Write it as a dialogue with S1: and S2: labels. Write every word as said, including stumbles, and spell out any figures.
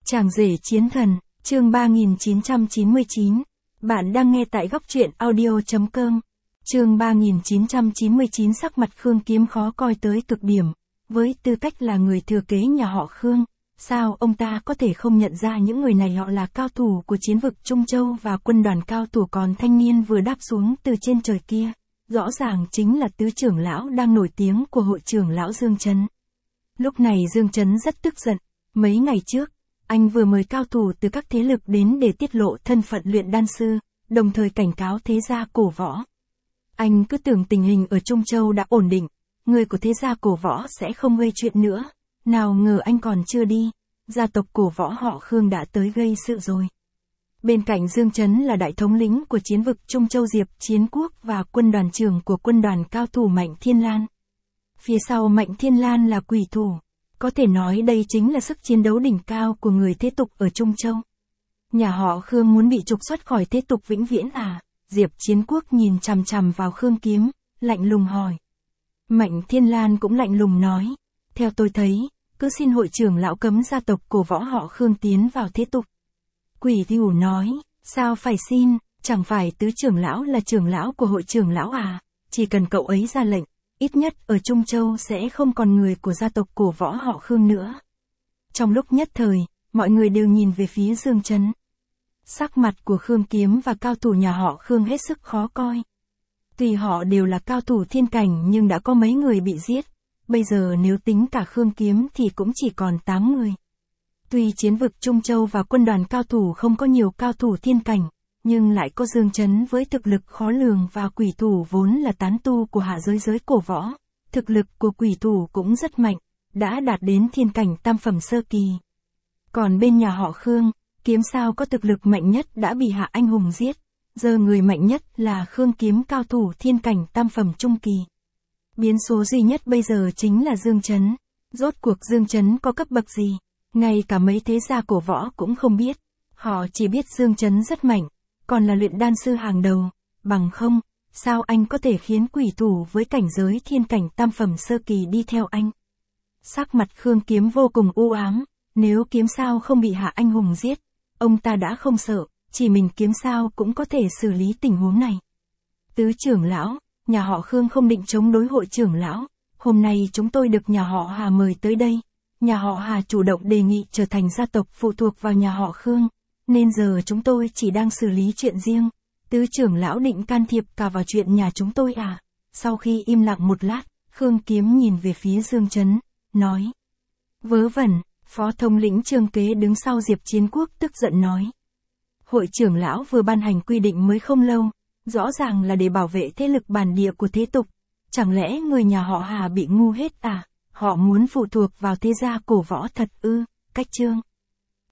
S1: Chàng rể chiến thần, chương ba nghìn chín trăm chín mươi chín. Bạn đang nghe tại góc truyện audio chấm com. Chương ba nghìn chín trăm chín mươi chín. Sắc mặt Khương Kiếm khó coi tới cực điểm. Với tư cách là người thừa kế nhà họ Khương, sao ông ta có thể không nhận ra những người này họ là cao thủ của chiến vực Trung Châu và quân đoàn cao thủ, còn thanh niên vừa đáp xuống từ trên trời kia, rõ ràng chính là tứ trưởng lão đang nổi tiếng của hội trưởng lão Dương Chấn. Lúc này Dương Chấn rất tức giận. Mấy ngày trước, anh vừa mời cao thủ từ các thế lực đến để tiết lộ thân phận luyện đan sư, đồng thời cảnh cáo thế gia cổ võ. Anh cứ tưởng tình hình ở Trung Châu đã ổn định, người của thế gia cổ võ sẽ không gây chuyện nữa, nào ngờ anh còn chưa đi, gia tộc cổ võ họ Khương đã tới gây sự rồi. Bên cạnh Dương Chấn là đại thống lĩnh của chiến vực Trung Châu Diệp Chiến Quốc và quân đoàn trưởng của quân đoàn cao thủ Mạnh Thiên Lan. Phía sau Mạnh Thiên Lan là Quỷ Thủ. Có thể nói đây chính là sức chiến đấu đỉnh cao của người thế tục ở Trung Châu. Nhà họ Khương muốn bị trục xuất khỏi thế tục vĩnh viễn à? Diệp Chiến Quốc nhìn chằm chằm vào Khương Kiếm, lạnh lùng hỏi. Mạnh Thiên Lan cũng lạnh lùng nói. Theo tôi thấy, cứ xin hội trưởng lão cấm gia tộc cổ võ họ Khương tiến vào thế tục. Quỷ Thủ nói, sao phải xin, chẳng phải tứ trưởng lão là trưởng lão của hội trưởng lão à? Chỉ cần cậu ấy ra lệnh, ít nhất ở Trung Châu sẽ không còn người của gia tộc cổ võ họ Khương nữa. Trong lúc nhất thời, mọi người đều nhìn về phía Dương Chấn. Sắc mặt của Khương Kiếm và cao thủ nhà họ Khương hết sức khó coi. Tuy họ đều là cao thủ thiên cảnh nhưng đã có mấy người bị giết. Bây giờ nếu tính cả Khương Kiếm thì cũng chỉ còn tám người. Tuy chiến vực Trung Châu và quân đoàn cao thủ không có nhiều cao thủ thiên cảnh, nhưng lại có Dương Chấn với thực lực khó lường và Quỷ Thủ vốn là tán tu của hạ giới giới cổ võ. Thực lực của Quỷ Thủ cũng rất mạnh, đã đạt đến thiên cảnh tam phẩm sơ kỳ. Còn bên nhà họ Khương, Kiếm sao có thực lực mạnh nhất đã bị Hạ Anh Hùng giết, giờ người mạnh nhất là Khương Kiếm cao thủ thiên cảnh tam phẩm trung kỳ. Biến số duy nhất bây giờ chính là Dương Chấn. Rốt cuộc Dương Chấn có cấp bậc gì? Ngay cả mấy thế gia cổ võ cũng không biết. Họ chỉ biết Dương Chấn rất mạnh, còn là luyện đan sư hàng đầu. Bằng không, sao anh có thể khiến Quỷ Thủ với cảnh giới thiên cảnh tam phẩm sơ kỳ đi theo anh? Sắc mặt Khương Kiếm vô cùng u ám. Nếu Kiếm sao không bị Hạ Anh Hùng giết, ông ta đã không sợ, chỉ mình Kiếm sao cũng có thể xử lý tình huống này. Tứ trưởng lão, nhà họ Khương không định chống đối hội trưởng lão. Hôm nay chúng tôi được nhà họ Hà mời tới đây. Nhà họ Hà chủ động đề nghị trở thành gia tộc phụ thuộc vào nhà họ Khương, nên giờ chúng tôi chỉ đang xử lý chuyện riêng. Tứ trưởng lão định can thiệp cả vào chuyện nhà chúng tôi à? Sau khi im lặng một lát, Khương Kiếm nhìn về phía Dương Chấn, nói. Vớ vẩn, phó thống lĩnh Trương Kế đứng sau Diệp Chiến Quốc tức giận nói. Hội trưởng lão vừa ban hành quy định mới không lâu, rõ ràng là để bảo vệ thế lực bản địa của thế tục. Chẳng lẽ người nhà họ Hà bị ngu hết à? Họ muốn phụ thuộc vào thế gia cổ võ thật ư? Cách chương.